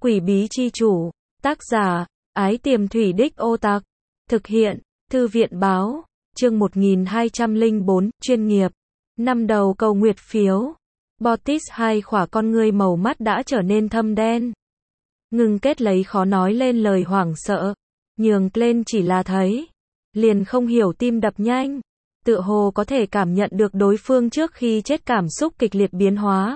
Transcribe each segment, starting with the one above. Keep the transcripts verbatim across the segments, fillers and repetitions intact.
Quỷ bí chi chủ, tác giả, Ái Tiềm Thủy Đích Ô Tặc, thực hiện, Thư viện báo, chương một nghìn hai trăm lẻ bốn, chuyên nghiệp, năm đầu cầu nguyệt phiếu, Bottis hai khỏa con ngươi màu mắt đã trở nên thâm đen. Ngừng kết lấy khó nói lên lời hoảng sợ, nhường lên chỉ là thấy, liền không hiểu tim đập nhanh, tựa hồ có thể cảm nhận được đối phương trước khi chết cảm xúc kịch liệt biến hóa.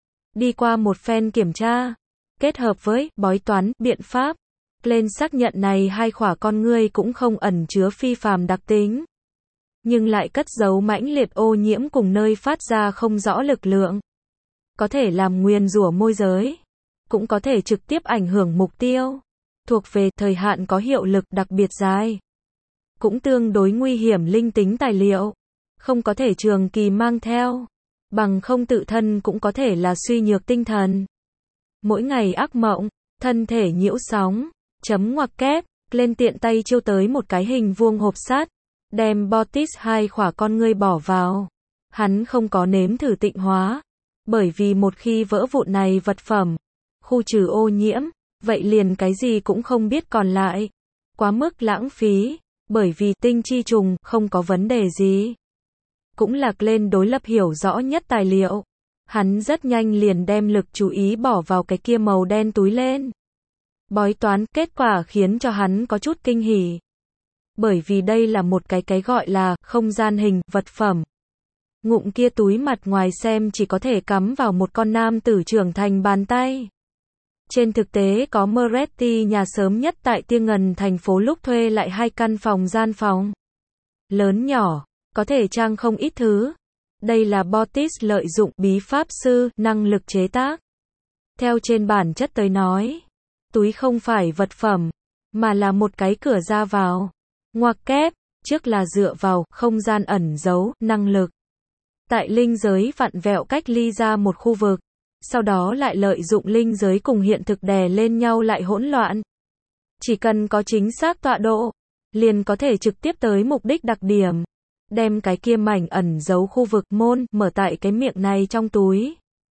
Đi qua một phen kiểm tra, kết hợp với bói toán, biện pháp, lên xác nhận này hai khỏa con ngươi cũng không ẩn chứa phi phàm đặc tính, nhưng lại cất giấu mãnh liệt ô nhiễm cùng nơi phát ra không rõ lực lượng. Có thể làm nguyền rủa môi giới, cũng có thể trực tiếp ảnh hưởng mục tiêu, thuộc về thời hạn có hiệu lực đặc biệt dài, cũng tương đối nguy hiểm linh tính tài liệu, không có thể trường kỳ mang theo, bằng không tự thân cũng có thể là suy nhược tinh thần. Mỗi ngày ác mộng, thân thể nhiễu sóng, chấm ngoặc kép, lên tiện tay chiêu tới một cái hình vuông hộp sắt, đem Bottis hai khỏa con ngươi bỏ vào. Hắn không có nếm thử tịnh hóa, bởi vì một khi vỡ vụn này vật phẩm, khu trừ ô nhiễm, vậy liền cái gì cũng không biết còn lại. Quá mức lãng phí, bởi vì tinh chi trùng không có vấn đề gì. Cũng lạc lên đối lập hiểu rõ nhất tài liệu. Hắn rất nhanh liền đem lực chú ý bỏ vào cái kia màu đen túi lên. Bói toán, kết quả khiến cho hắn có chút kinh hỉ. Bởi vì đây là một cái cái gọi là không gian hình vật phẩm. Ngụm kia túi mặt ngoài xem chỉ có thể cắm vào một con nam tử trưởng thành bàn tay. Trên thực tế có Moretti nhà sớm nhất tại Tiên Ngần thành phố lúc thuê lại hai căn phòng gian phòng. Lớn nhỏ, có thể trang không ít thứ. Đây là Bottis lợi dụng bí pháp sư, năng lực chế tác. Theo trên bản chất tới nói, túi không phải vật phẩm, mà là một cái cửa ra vào. Ngoặc kép, trước là dựa vào không gian ẩn giấu, năng lực. Tại linh giới vặn vẹo cách ly ra một khu vực, sau đó lại lợi dụng linh giới cùng hiện thực đè lên nhau lại hỗn loạn. Chỉ cần có chính xác tọa độ, liền có thể trực tiếp tới mục đích đặc điểm. Đem cái kia mảnh ẩn giấu khu vực môn mở tại cái miệng này trong túi.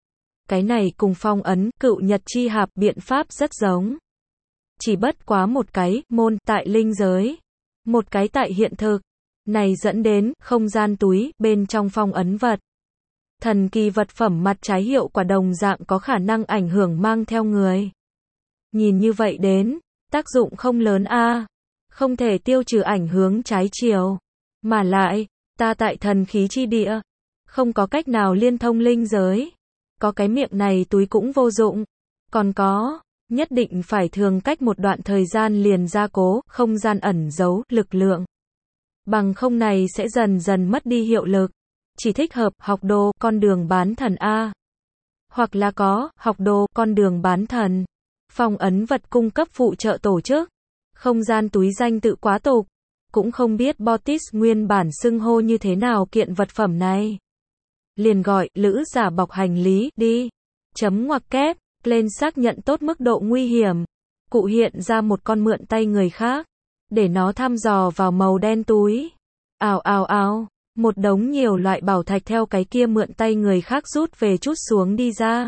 Cái này cùng phong ấn, cựu nhật chi hạp biện pháp rất giống. Chỉ bất quá một cái môn tại linh giới, một cái tại hiện thực. Này dẫn đến không gian túi bên trong phong ấn vật. Thần kỳ vật phẩm mặt trái hiệu quả đồng dạng có khả năng ảnh hưởng mang theo người. Nhìn như vậy đến, tác dụng không lớn a, không thể tiêu trừ ảnh hưởng trái chiều. Mà lại, ta tại thần khí chi địa, không có cách nào liên thông linh giới. Có cái miệng này túi cũng vô dụng. Còn có, nhất định phải thường cách một đoạn thời gian liền gia cố, không gian ẩn giấu, lực lượng. Bằng không này sẽ dần dần mất đi hiệu lực. Chỉ thích hợp, học đồ, con đường bán thần A. Hoặc là có, học đồ, con đường bán thần. Phong ấn vật cung cấp phụ trợ tổ chức. Không gian túi danh tự quá tục. Cũng không biết Bottis nguyên bản xưng hô như thế nào kiện vật phẩm này. Liền gọi, lữ giả bọc hành lý, đi. Chấm ngoặc kép, lên xác nhận tốt mức độ nguy hiểm. Cụ hiện ra một con mượn tay người khác. Để nó thăm dò vào màu đen túi. Ào ào ào, một đống nhiều loại bảo thạch theo cái kia mượn tay người khác rút về chút xuống đi ra.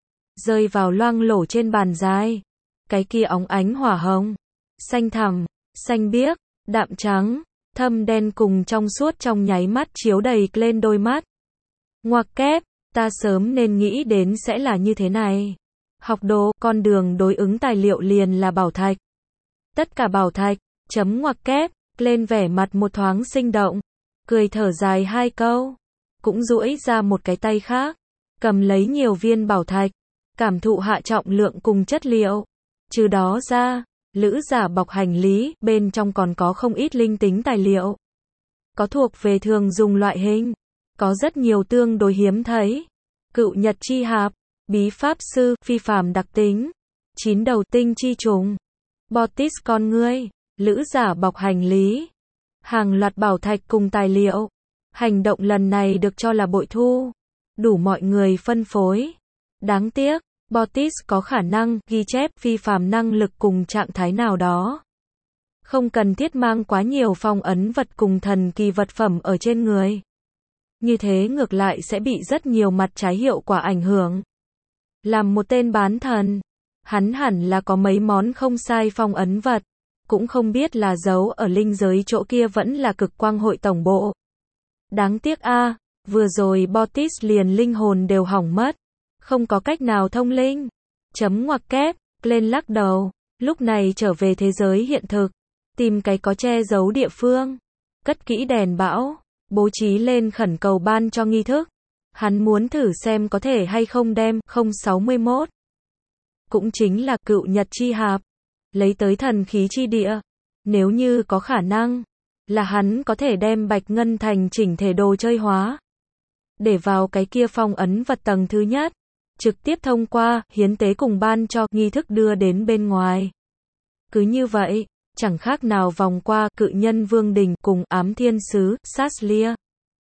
Rơi vào loang lổ trên bàn dài. Cái kia óng ánh hỏa hồng, xanh thẳm, xanh biếc, đạm trắng, thâm đen cùng trong suốt trong nháy mắt chiếu đầy lên đôi mắt. Ngoặc kép, ta sớm nên nghĩ đến sẽ là như thế này. Học đồ, con đường đối ứng tài liệu liền là bảo thạch. Tất cả bảo thạch, chấm ngoặc kép, lên vẻ mặt một thoáng sinh động, cười thở dài hai câu, cũng duỗi ra một cái tay khác, cầm lấy nhiều viên bảo thạch, cảm thụ hạ trọng lượng cùng chất liệu. Trừ đó ra, lữ giả bọc hành lý, bên trong còn có không ít linh tính tài liệu. Có thuộc về thường dùng loại hình, có rất nhiều tương đối hiếm thấy. Cựu nhật chi hạp, bí pháp sư, phi phàm đặc tính, chín đầu tinh chi trùng, Bottis con ngươi, lữ giả bọc hành lý, hàng loạt bảo thạch cùng tài liệu. Hành động lần này được cho là bội thu, đủ mọi người phân phối. Đáng tiếc, Bottis có khả năng ghi chép phi phàm năng lực cùng trạng thái nào đó. Không cần thiết mang quá nhiều phong ấn vật cùng thần kỳ vật phẩm ở trên người. Như thế ngược lại sẽ bị rất nhiều mặt trái hiệu quả ảnh hưởng. Làm một tên bán thần, Hắn hẳn là có mấy món không sai phong ấn vật, cũng không biết là giấu ở linh giới chỗ kia vẫn là cực quang hội tổng bộ. Đáng tiếc a, vừa rồi Botis liền linh hồn đều hỏng mất, không có cách nào thông linh. Chấm ngoặc kép, lên lắc đầu, lúc này trở về thế giới hiện thực, tìm cái có che giấu địa phương, cất kỹ đèn bão, bố trí lên khẩn cầu ban cho nghi thức. Hắn muốn thử xem có thể hay không đem không sáu mốt, cũng chính là cựu nhật chi hạp, lấy tới thần khí chi địa. Nếu như có khả năng, là hắn có thể đem bạch ngân thành chỉnh thể đồ chơi hóa, để vào cái kia phong ấn vật tầng thứ nhất, trực tiếp thông qua hiến tế cùng ban cho nghi thức đưa đến bên ngoài. Cứ như vậy, chẳng khác nào vòng qua cự nhân vương đình cùng ám thiên sứ Saslia.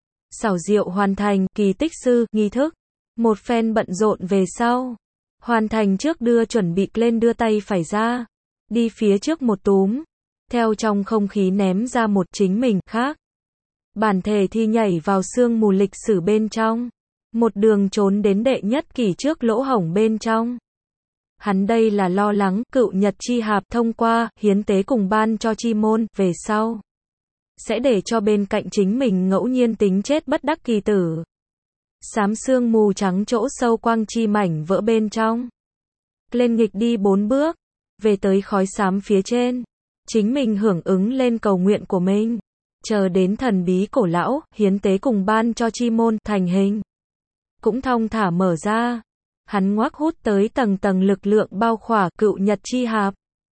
Xảo diệu hoàn thành kỳ tích sư nghi thức. Một phen bận rộn về sau, hoàn thành trước đưa chuẩn bị lên đưa tay phải ra, đi phía trước một túm, theo trong không khí ném ra một chính mình khác. Bản thể thi nhảy vào sương mù lịch sử bên trong, một đường trốn đến đệ nhất kỳ trước lỗ hổng bên trong. Hắn đây là lo lắng cựu nhật chi hạp thông qua hiến tế cùng ban cho chi môn về sau, sẽ để cho bên cạnh chính mình ngẫu nhiên tính chết bất đắc kỳ tử. Xám sương mù trắng chỗ sâu quang chi mảnh vỡ bên trong. Lên nghịch đi bốn bước, về tới khói xám phía trên, chính mình hưởng ứng lên cầu nguyện của mình, chờ đến thần bí cổ lão hiến tế cùng ban cho chi môn thành hình, cũng thong thả mở ra. Hắn ngoác hút tới tầng tầng lực lượng bao khỏa cựu nhật chi hạp,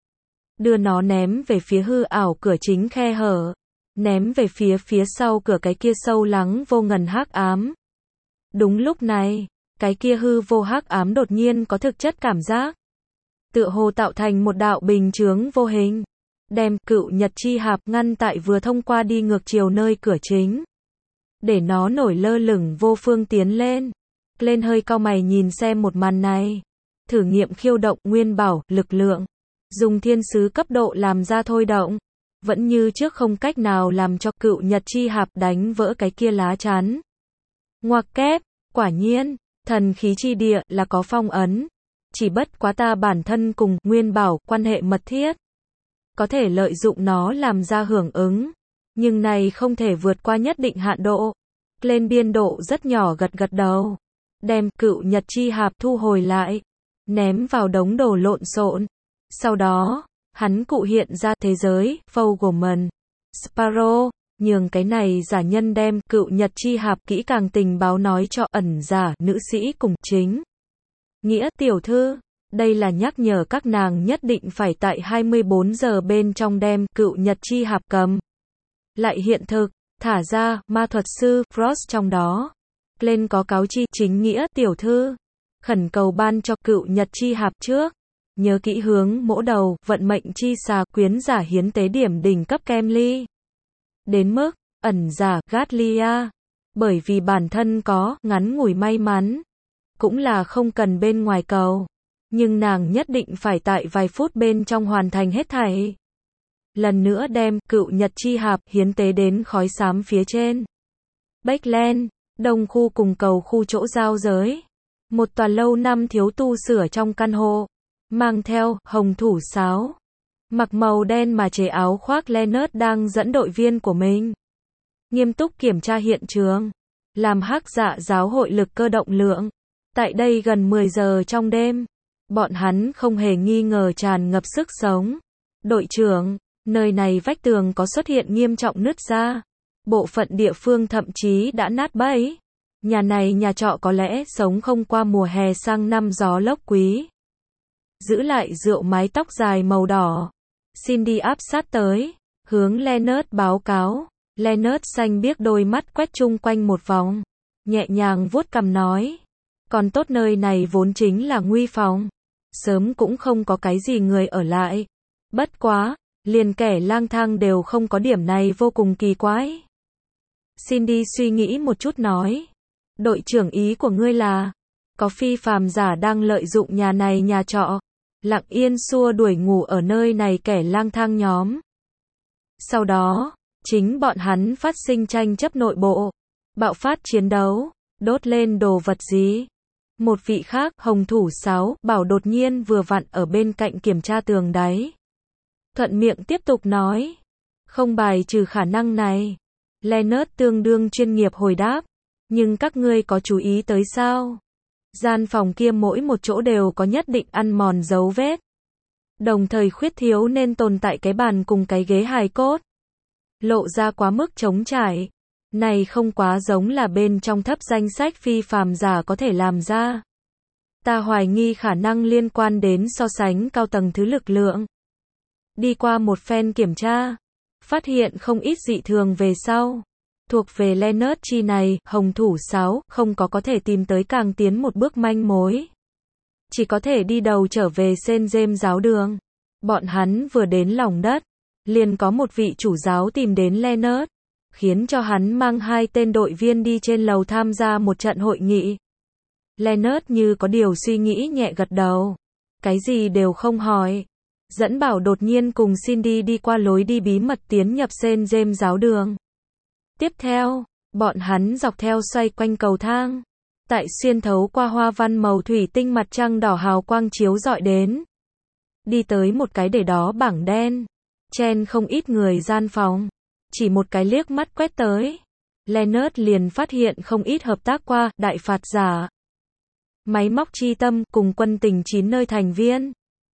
đưa nó ném về phía hư ảo cửa chính khe hở, ném về phía phía sau cửa cái kia sâu lắng vô ngần hắc ám. Đúng lúc này, cái kia hư vô hắc ám đột nhiên có thực chất cảm giác, tựa hồ tạo thành một đạo bình chướng vô hình, đem cựu nhật chi hạp ngăn tại vừa thông qua đi ngược chiều nơi cửa chính, để nó nổi lơ lửng vô phương tiến lên. Lên hơi cau mày nhìn xem một màn này, thử nghiệm khiêu động nguyên bảo lực lượng, dùng thiên sứ cấp độ làm ra thôi động, vẫn như trước không cách nào làm cho cựu nhật chi hạp đánh vỡ cái kia lá chắn. Ngoặc kép, quả nhiên, thần khí chi địa là có phong ấn, chỉ bất quá ta bản thân cùng nguyên bảo quan hệ mật thiết, có thể lợi dụng nó làm ra hưởng ứng, nhưng này không thể vượt qua nhất định hạn độ. Lên biên độ rất nhỏ gật gật đầu, đem cựu nhật chi hạp thu hồi lại, ném vào đống đồ lộn xộn. Sau đó, hắn cụ hiện ra thế giới Fogelman, Sparrow, nhường cái này giả nhân đem cựu nhật chi hạp kỹ càng tình báo nói cho ẩn giả nữ sĩ cùng chính nghĩa tiểu thư. Đây là nhắc nhở các nàng nhất định phải tại hai mươi bốn giờ bên trong đem cựu nhật chi hạp cầm lại hiện thực, thả ra ma thuật sư Frost trong đó. Lên có cáo chi chính nghĩa tiểu thư, khẩn cầu ban cho cựu nhật chi hạp trước, nhớ kỹ hướng mỗ đầu vận mệnh chi xà quyến giả hiến tế điểm đỉnh cấp Kemly. Đến mức ẩn giả Gatlia, bởi vì bản thân có ngắn ngủi may mắn, cũng là không cần bên ngoài cầu, nhưng nàng nhất định phải tại vài phút bên trong hoàn thành hết thảy. Lần nữa đem cựu nhật chi hạp hiến tế đến khói xám phía trên. Backland, đông khu cùng cầu khu chỗ giao giới. Một tòa lâu năm thiếu tu sửa trong căn hộ, mang theo hồng thủ sáo, mặc màu đen mà chế áo khoác Leonard đang dẫn đội viên của mình nghiêm túc kiểm tra hiện trường, làm hắc dạ giáo hội lực cơ động lượng. Tại đây gần mười giờ trong đêm, bọn hắn không hề nghi ngờ tràn ngập sức sống. Đội trưởng, nơi này vách tường có xuất hiện nghiêm trọng nứt ra, bộ phận địa phương thậm chí đã nát bấy. Nhà này nhà trọ có lẽ sống không qua mùa hè sang năm gió lốc quý. Giữ lại rượu mái tóc dài màu đỏ, Cindy áp sát tới, hướng Leonard báo cáo. Leonard xanh biếc đôi mắt quét chung quanh một vòng, nhẹ nhàng vuốt cằm nói, còn tốt nơi này vốn chính là nguy phòng, sớm cũng không có cái gì người ở lại. Bất quá, liền kẻ lang thang đều không có điểm này vô cùng kỳ quái. Cindy suy nghĩ một chút nói, đội trưởng ý của ngươi là, có phi phàm giả đang lợi dụng nhà này nhà trọ, lặng yên xua đuổi ngủ ở nơi này kẻ lang thang nhóm. Sau đó, chính bọn hắn phát sinh tranh chấp nội bộ, bạo phát chiến đấu, đốt lên đồ vật gì. Một vị khác, hồng thủ sáu, bảo đột nhiên vừa vặn ở bên cạnh kiểm tra tường đáy. Thuận miệng tiếp tục nói. Không bài trừ khả năng này. Leonard tương đương chuyên nghiệp hồi đáp. Nhưng các ngươi có chú ý tới sao? Gian phòng kia mỗi một chỗ đều có nhất định ăn mòn dấu vết. Đồng thời khuyết thiếu nên tồn tại cái bàn cùng cái ghế hài cốt. Lộ ra quá mức trống trải. Này không quá giống là bên trong thấp danh sách phi phàm giả có thể làm ra. Ta hoài nghi khả năng liên quan đến so sánh cao tầng thứ lực lượng. Đi qua một phen kiểm tra, phát hiện không ít dị thường về sau. Thuộc về Leonard chi này, hồng thủ sáu, không có có thể tìm tới càng tiến một bước manh mối. Chỉ có thể đi đầu trở về Saint James giáo đường. Bọn hắn vừa đến lòng đất, liền có một vị chủ giáo tìm đến Leonard, khiến cho hắn mang hai tên đội viên đi trên lầu tham gia một trận hội nghị. Leonard như có điều suy nghĩ nhẹ gật đầu. Cái gì đều không hỏi. Dẫn bảo đột nhiên cùng Cindy đi qua lối đi bí mật tiến nhập Saint James giáo đường. Tiếp theo, bọn hắn dọc theo xoay quanh cầu thang. Tại xuyên thấu qua hoa văn màu thủy tinh mặt trăng đỏ hào quang chiếu rọi đến. Đi tới một cái để đó bảng đen. Chen không ít người gian phòng. Chỉ một cái liếc mắt quét tới. Leonard liền phát hiện không ít hợp tác qua đại phạt giả. Máy móc chi tâm cùng quân tình chín nơi thành viên.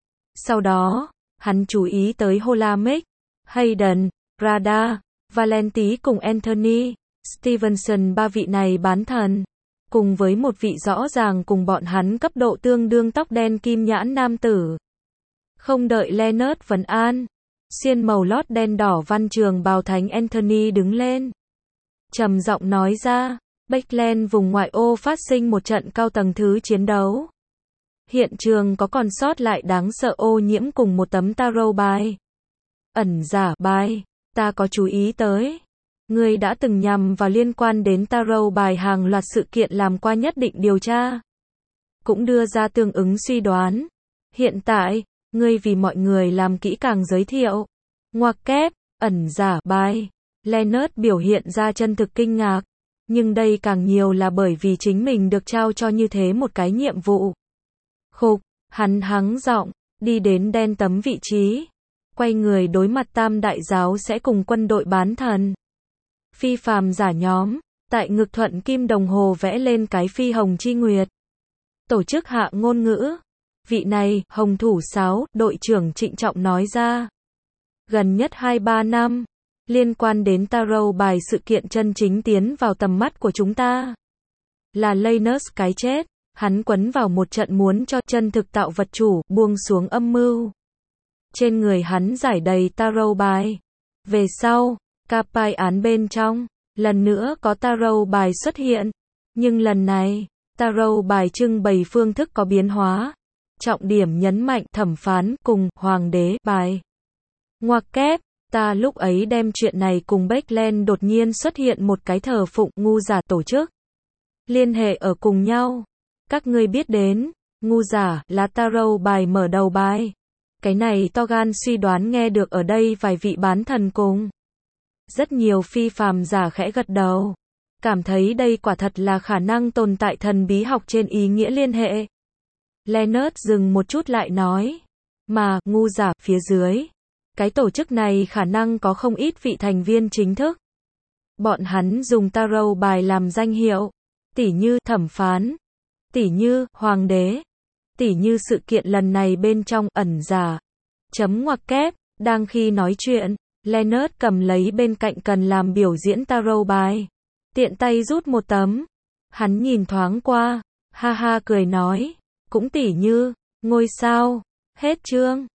Sau đó, hắn chú ý tới Holamic, Hayden, Radar, Valenti cùng Anthony, Stevenson ba vị này bán thần. Cùng với một vị rõ ràng cùng bọn hắn cấp độ tương đương tóc đen kim nhãn nam tử. Không đợi Leonard vấn an, xiên màu lót đen đỏ văn trường bào thánh Anthony đứng lên. Trầm giọng nói ra, Backland vùng ngoại ô phát sinh một trận cao tầng thứ chiến đấu. Hiện trường có còn sót lại đáng sợ ô nhiễm cùng một tấm tarot bài. Ẩn giả bài, ta có chú ý tới. Ngươi đã từng nhằm vào liên quan đến tarot bài hàng loạt sự kiện làm qua nhất định điều tra. Cũng đưa ra tương ứng suy đoán. Hiện tại, ngươi vì mọi người làm kỹ càng giới thiệu. Ngoặc kép, ẩn giả bài. Leonard biểu hiện ra chân thực kinh ngạc. Nhưng đây càng nhiều là bởi vì chính mình được trao cho như thế một cái nhiệm vụ. Khục, hắn hắng giọng, đi đến đen tấm vị trí. Quay người đối mặt tam đại giáo sẽ cùng quân đội bán thần. Phi phàm giả nhóm, tại ngực thuận kim đồng hồ vẽ lên cái phi hồng chi nguyệt. Tổ chức hạ ngôn ngữ. Vị này, hồng thủ sáu, đội trưởng trịnh trọng nói ra. Gần nhất hai ba năm, liên quan đến tarot bài sự kiện chân chính tiến vào tầm mắt của chúng ta. Là Leonard cái chết, hắn quấn vào một trận muốn cho chân thực tạo vật chủ, buông xuống âm mưu. Trên người hắn giải đầy tarot bài. Về sau, cặp bài án bên trong, lần nữa có tarot bài xuất hiện. Nhưng lần này, tarot bài trưng bày phương thức có biến hóa. Trọng điểm nhấn mạnh thẩm phán cùng hoàng đế bài. Ngoặc kép, ta lúc ấy đem chuyện này cùng Backland đột nhiên xuất hiện một cái thờ phụng ngu giả tổ chức. Liên hệ ở cùng nhau. Các ngươi biết đến, ngu giả là tarot bài mở đầu bài. Cái này to gan suy đoán nghe được ở đây vài vị bán thần cùng. Rất nhiều phi phàm giả khẽ gật đầu. Cảm thấy đây quả thật là khả năng tồn tại thần bí học trên ý nghĩa liên hệ. Leonard dừng một chút lại nói. Mà, ngu giả, phía dưới. Cái tổ chức này khả năng có không ít vị thành viên chính thức. Bọn hắn dùng tarot bài làm danh hiệu. Tỉ như thẩm phán. Tỉ như hoàng đế. Tỉ như sự kiện lần này bên trong ẩn giả. Chấm ngoặc kép. Đang khi nói chuyện, Leonard cầm lấy bên cạnh cần làm biểu diễn tarot bài. Tiện tay rút một tấm. Hắn nhìn thoáng qua. Ha ha cười nói. Cũng tỉ như, ngôi sao. Hết chương.